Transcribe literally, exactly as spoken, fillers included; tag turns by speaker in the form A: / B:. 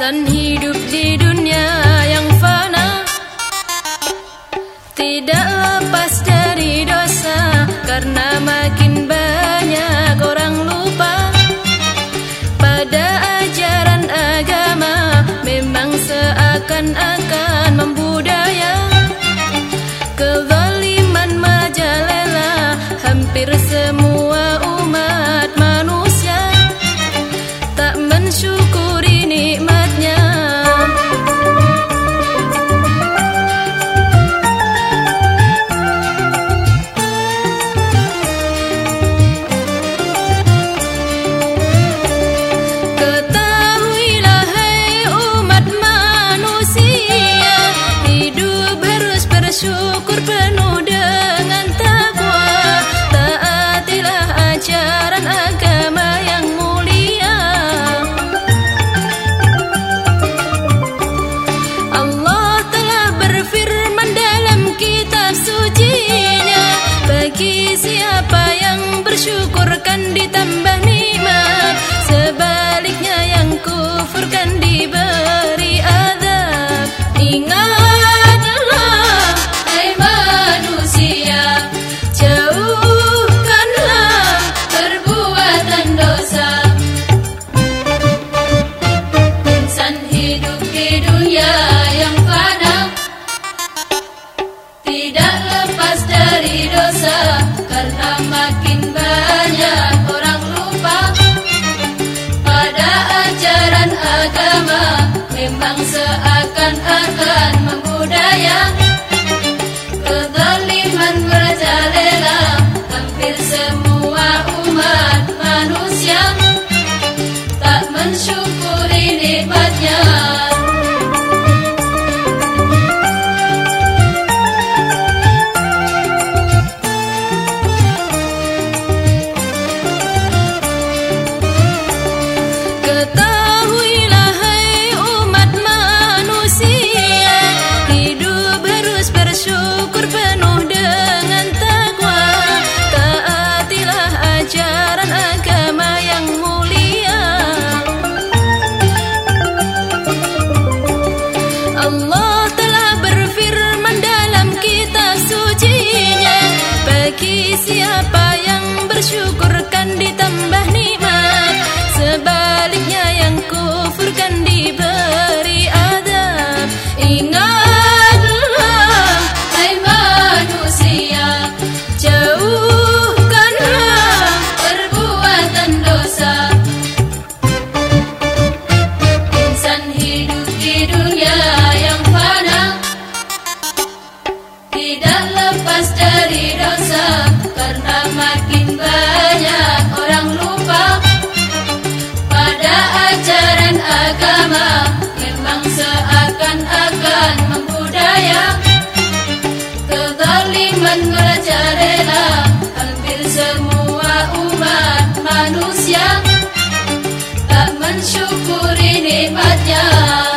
A: Insan hidup di dunia yang fana, tidak lepas dari dosa, karena makin banyak orang lupa pada ajaran agama. Memang seakan-akan membudaya, kezaliman merajalela hampir semua umat manusia, tak mensyukuri nikmatnya. Ketahuilah hai umat manusia, hidup harus bersyukur penuh dengan takwa. Taatilah ajaran agama yang mulia. Allah telah berfirman dalam kitab sucinya, bagi siapa yang bersyukur kan ditambah nikmat, sebaliknya yang kufur kan diberi azab. Ingatlah hai manusia, jauhkanlah perbuatan dosa. Insan hidup di dunia yang fana, tidak lepas dari dosa, karena makin banyak orang lupa pada ajaran agama. Memang seakan-akan membudaya, kezaliman merajalela hampir semua umat manusia, tak mensyukuri nikmatnya. Ketahuilah hai umat manusia, hidup harus bersyukur penuh dengan takwa. Taatilah ajaran agama yang mulia. Allah telah berfirman dalam kitab sucinya, bagi siapa yang bersyukur kan ditambah nikmat, sebaliknya yang kufur kan diberi azab. Ingatlah hai manusia, jauhkanlah perbuatan dosa. Insan hidup di dunia yang fana, tidak lepas dari dosa, karena makin banyak orang lupa pada ajaran agama. Memang seakan-akan membudaya, kezaliman merajalela hampir semua umat manusia, tak mensyukuri nikmatnya.